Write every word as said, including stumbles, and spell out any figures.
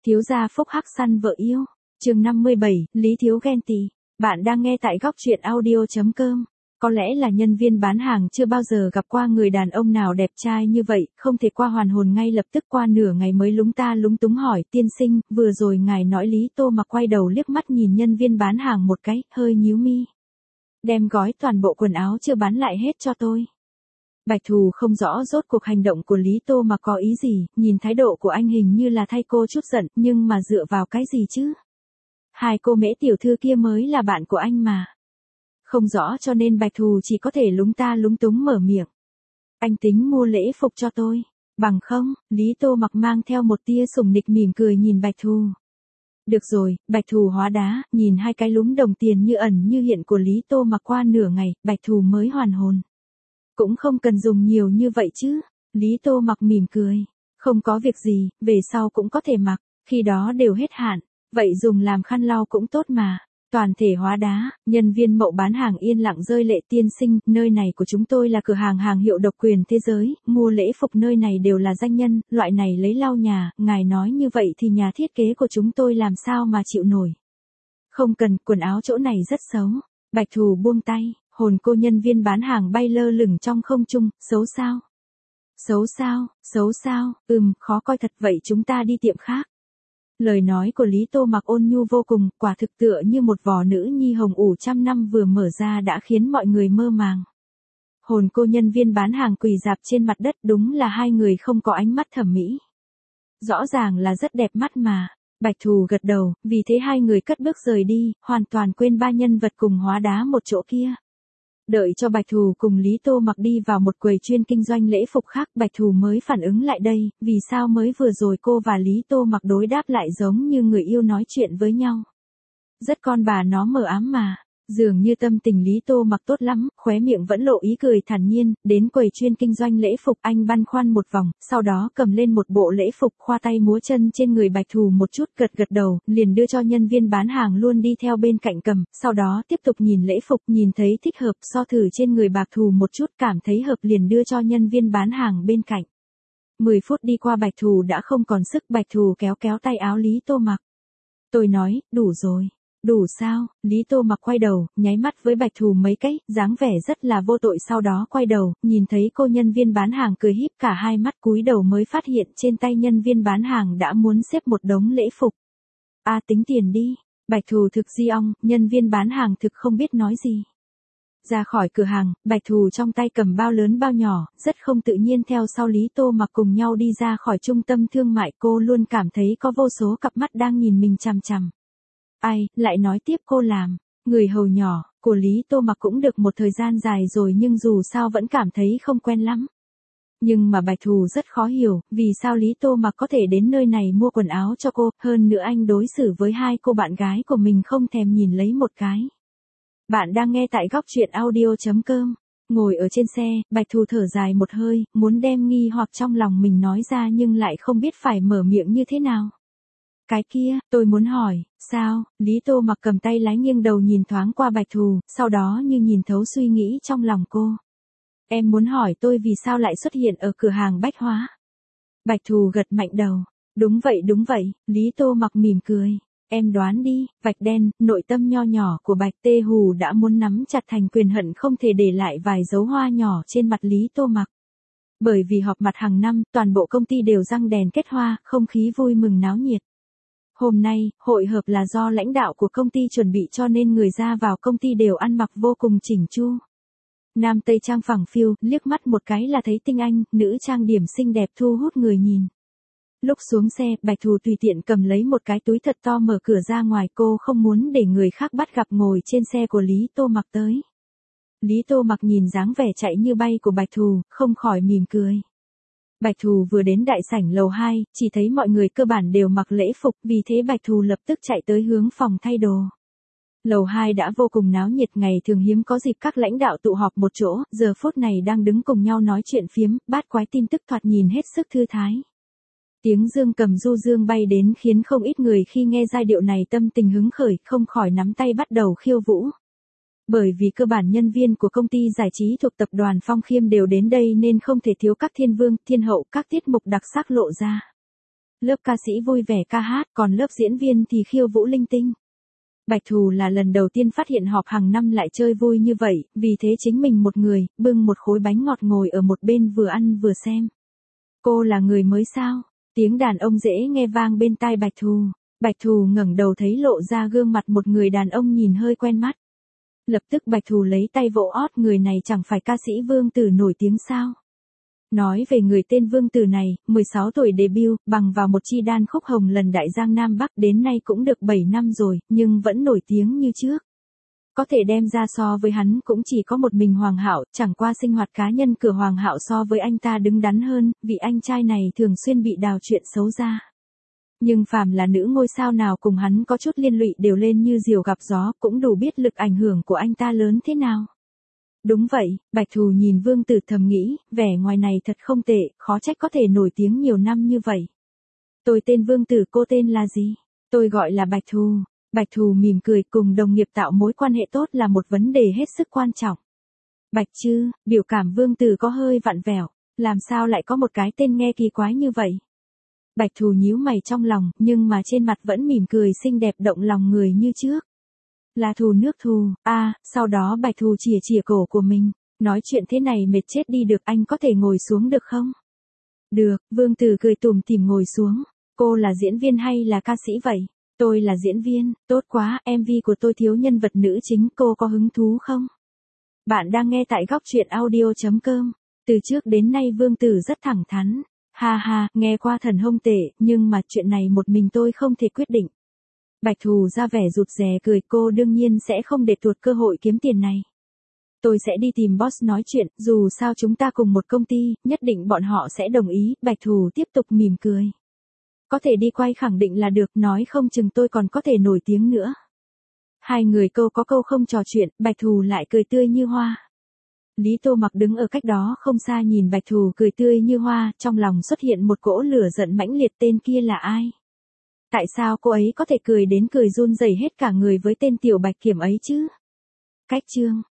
Thiếu gia phúc hắc săn vợ yêu. Chương năm mươi bảy, Lý Thiếu ghen tị. Bạn đang nghe tại góc truyện audio chấm com. Có lẽ là nhân viên bán hàng chưa bao giờ gặp qua người đàn ông nào đẹp trai như vậy, không thể qua hoàn hồn ngay lập tức, qua nửa ngày mới lúng ta lúng túng hỏi: tiên sinh, vừa rồi ngài nói Lý Tô Mặc quay đầu liếc mắt nhìn nhân viên bán hàng một cái, hơi nhíu mi. Đem gói toàn bộ quần áo chưa bán lại hết cho tôi. Bạch Thù không rõ rốt cuộc hành động của Lý Tô Mặc có ý gì, nhìn thái độ của anh hình như là thay cô chút giận, nhưng mà dựa vào cái gì chứ? Hai cô Mễ tiểu thư kia mới là bạn của anh mà. Không rõ cho nên Bạch Thù chỉ có thể lúng ta lúng túng mở miệng. Anh tính mua lễ phục cho tôi. Bằng không, Lý Tô Mặc mang theo một tia sủng nịch mỉm cười nhìn Bạch Thù. Được rồi, Bạch Thù hóa đá, nhìn hai cái lúm đồng tiền như ẩn như hiện của Lý Tô Mặc qua nửa ngày, Bạch Thù mới hoàn hồn. Cũng không cần dùng nhiều như vậy chứ. Lý Tô Mặc mỉm cười. Không có việc gì, về sau cũng có thể mặc, khi đó đều hết hạn, vậy dùng làm khăn lau cũng tốt mà. Toàn thể hóa đá, nhân viên mậu bán hàng yên lặng rơi lệ: tiên sinh, nơi này của chúng tôi là cửa hàng hàng hiệu độc quyền thế giới, mua lễ phục nơi này đều là danh nhân, loại này lấy lau nhà, ngài nói như vậy thì nhà thiết kế của chúng tôi làm sao mà chịu nổi. Không cần, quần áo chỗ này rất xấu. Bạch Thù buông tay, hồn cô nhân viên bán hàng bay lơ lửng trong không trung. Xấu sao? Xấu sao? Xấu sao? Ừm, khó coi thật, vậy chúng ta đi tiệm khác. Lời nói của Lý Tô Mặc ôn nhu vô cùng, quả thực tựa như một vỏ nữ nhi hồng ủ trăm năm vừa mở ra đã khiến mọi người mơ màng. Hồn cô nhân viên bán hàng quỳ rạp trên mặt đất, đúng là hai người không có ánh mắt thẩm mỹ. Rõ ràng là rất đẹp mắt mà. Bạch Thù gật đầu, vì thế hai người cất bước rời đi, hoàn toàn quên ba nhân vật cùng hóa đá một chỗ kia. Đợi cho Bạch Thù cùng Lý Tô Mặc đi vào một quầy chuyên kinh doanh lễ phục khác, Bạch Thù mới phản ứng lại đây, vì sao mới vừa rồi cô và Lý Tô Mặc đối đáp lại giống như người yêu nói chuyện với nhau. Rất con bà nó mờ ám mà. Dường như tâm tình Lý Tô Mặc tốt lắm, khóe miệng vẫn lộ ý cười thản nhiên. Đến quầy chuyên kinh doanh lễ phục, anh băn khoăn một vòng, sau đó cầm lên một bộ lễ phục, khoa tay múa chân trên người Bạch Thù một chút, gật gật đầu, liền đưa cho nhân viên bán hàng luôn đi theo bên cạnh cầm, sau đó tiếp tục nhìn lễ phục, nhìn thấy thích hợp, so thử trên người Bạch Thù một chút, cảm thấy hợp liền đưa cho nhân viên bán hàng bên cạnh. mười phút đi qua, Bạch Thù đã không còn sức. Bạch Thù kéo kéo tay áo Lý Tô Mặc. Tôi nói, đủ rồi. Đủ sao? Lý Tô Mặc quay đầu, nháy mắt với Bạch Thù mấy cái, dáng vẻ rất là vô tội, sau đó quay đầu, nhìn thấy cô nhân viên bán hàng cười híp cả hai mắt, cúi đầu mới phát hiện trên tay nhân viên bán hàng đã muốn xếp một đống lễ phục. A à, tính tiền đi. Bạch Thù thực di ong, nhân viên bán hàng thực không biết nói gì. Ra khỏi cửa hàng, Bạch Thù trong tay cầm bao lớn bao nhỏ, rất không tự nhiên theo sau Lý Tô Mặc cùng nhau đi ra khỏi trung tâm thương mại. Cô luôn cảm thấy có vô số cặp mắt đang nhìn mình chằm chằm. Ai, lại nói tiếp cô làm người hầu nhỏ của Lý Tô Mặc cũng được một thời gian dài rồi, nhưng dù sao vẫn cảm thấy không quen lắm. Nhưng mà Bạch Thù rất khó hiểu, vì sao Lý Tô Mặc có thể đến nơi này mua quần áo cho cô, hơn nữa anh đối xử với hai cô bạn gái của mình không thèm nhìn lấy một cái. Bạn đang nghe tại góc truyện audio chấm com. Ngồi ở trên xe, Bạch Thù thở dài một hơi, muốn đem nghi hoặc trong lòng mình nói ra nhưng lại không biết phải mở miệng như thế nào. Cái kia, tôi muốn hỏi, sao? Lý Tô Mặc cầm tay lái, nghiêng đầu nhìn thoáng qua Bạch Thù, sau đó như nhìn thấu suy nghĩ trong lòng cô. Em muốn hỏi tôi vì sao lại xuất hiện ở cửa hàng bách hóa? Bạch Thù gật mạnh đầu. Đúng vậy đúng vậy, Lý Tô Mặc mỉm cười. Em đoán đi. Vạch đen, nội tâm nho nhỏ của Bạch Tê Hù đã muốn nắm chặt thành quyền, hận không thể để lại vài dấu hoa nhỏ trên mặt Lý Tô Mặc. Bởi vì họp mặt hàng năm, toàn bộ công ty đều răng đèn kết hoa, không khí vui mừng náo nhiệt. Hôm nay, hội hợp là do lãnh đạo của công ty chuẩn bị cho nên người ra vào công ty đều ăn mặc vô cùng chỉnh chu. Nam Tây trang phẳng phiu, liếc mắt một cái là thấy tinh anh, nữ trang điểm xinh đẹp thu hút người nhìn. Lúc xuống xe, Bạch Thù tùy tiện cầm lấy một cái túi thật to mở cửa ra ngoài, cô không muốn để người khác bắt gặp ngồi trên xe của Lý Tô Mặc tới. Lý Tô Mặc nhìn dáng vẻ chạy như bay của Bạch Thù, không khỏi mỉm cười. Bạch Thù vừa đến đại sảnh lầu hai, chỉ thấy mọi người cơ bản đều mặc lễ phục, vì thế Bạch Thù lập tức chạy tới hướng phòng thay đồ. Lầu hai đã vô cùng náo nhiệt, ngày thường hiếm có dịp các lãnh đạo tụ họp một chỗ, giờ phút này đang đứng cùng nhau nói chuyện phiếm, bát quái tin tức thoạt nhìn hết sức thư thái. Tiếng dương cầm du dương bay đến khiến không ít người khi nghe giai điệu này tâm tình hứng khởi, không khỏi nắm tay bắt đầu khiêu vũ. Bởi vì cơ bản nhân viên của công ty giải trí thuộc tập đoàn Phong Khiêm đều đến đây nên không thể thiếu các thiên vương, thiên hậu, các tiết mục đặc sắc lộ ra. Lớp ca sĩ vui vẻ ca hát, còn lớp diễn viên thì khiêu vũ linh tinh. Bạch Thù là lần đầu tiên phát hiện họp hàng năm lại chơi vui như vậy, vì thế chính mình một người, bưng một khối bánh ngọt ngồi ở một bên vừa ăn vừa xem. Cô là người mới sao? Tiếng đàn ông dễ nghe vang bên tai Bạch Thù. Bạch Thù ngẩng đầu thấy lộ ra gương mặt một người đàn ông nhìn hơi quen mắt. Lập tức Bạch Thù lấy tay vỗ ót, người này chẳng phải ca sĩ Vương Tử nổi tiếng sao? Nói về người tên Vương Tử này, mười sáu tuổi debut, bằng vào một chi đan khúc Hồng Lần Đại Giang Nam Bắc, đến nay cũng được bảy năm rồi, nhưng vẫn nổi tiếng như trước. Có thể đem ra so với hắn cũng chỉ có một mình Hoàng Hạo, chẳng qua sinh hoạt cá nhân của Hoàng Hạo so với anh ta đứng đắn hơn, vì anh trai này thường xuyên bị đào chuyện xấu ra. Nhưng phàm là nữ ngôi sao nào cùng hắn có chút liên lụy đều lên như diều gặp gió, cũng đủ biết lực ảnh hưởng của anh ta lớn thế nào. Đúng vậy, Bạch Thù nhìn Vương Tử thầm nghĩ, vẻ ngoài này thật không tệ, khó trách có thể nổi tiếng nhiều năm như vậy. Tôi tên Vương Tử, cô tên là gì? Tôi gọi là Bạch Thù. Bạch Thù mỉm cười, cùng đồng nghiệp tạo mối quan hệ tốt là một vấn đề hết sức quan trọng. Bạch Trư, biểu cảm Vương Tử có hơi vặn vẹo, làm sao lại có một cái tên nghe kỳ quái như vậy? Bạch Thù nhíu mày trong lòng, nhưng mà trên mặt vẫn mỉm cười xinh đẹp động lòng người như trước. Là Thù nước Thù, a à, sau đó Bạch Thù chìa chìa cổ của mình, nói chuyện thế này mệt chết đi được, anh có thể ngồi xuống được không? Được, Vương Tử cười tủm tỉm ngồi xuống. Cô là diễn viên hay là ca sĩ vậy? Tôi là diễn viên, tốt quá, em vê của tôi thiếu nhân vật nữ chính, cô có hứng thú không? Bạn đang nghe tại góc truyện audio chấm com. Từ trước đến nay Vương Tử rất thẳng thắn. Ha ha, nghe qua thần hông tệ, nhưng mà chuyện này một mình tôi không thể quyết định. Bạch Thù ra vẻ rụt rè cười, cô đương nhiên sẽ không để tuột cơ hội kiếm tiền này. Tôi sẽ đi tìm boss nói chuyện, dù sao chúng ta cùng một công ty, nhất định bọn họ sẽ đồng ý. Bạch Thù tiếp tục mỉm cười. Có thể đi quay khẳng định là được, nói không chừng tôi còn có thể nổi tiếng nữa. Hai người câu có câu không trò chuyện, Bạch Thù lại cười tươi như hoa. Lý Tô Mặc đứng ở cách đó không xa nhìn Bạch Thù cười tươi như hoa, trong lòng xuất hiện một cỗ lửa giận mãnh liệt, tên kia là ai? Tại sao cô ấy có thể cười đến cười run rẩy hết cả người với tên tiểu Bạch Kiểm ấy chứ? Cách chương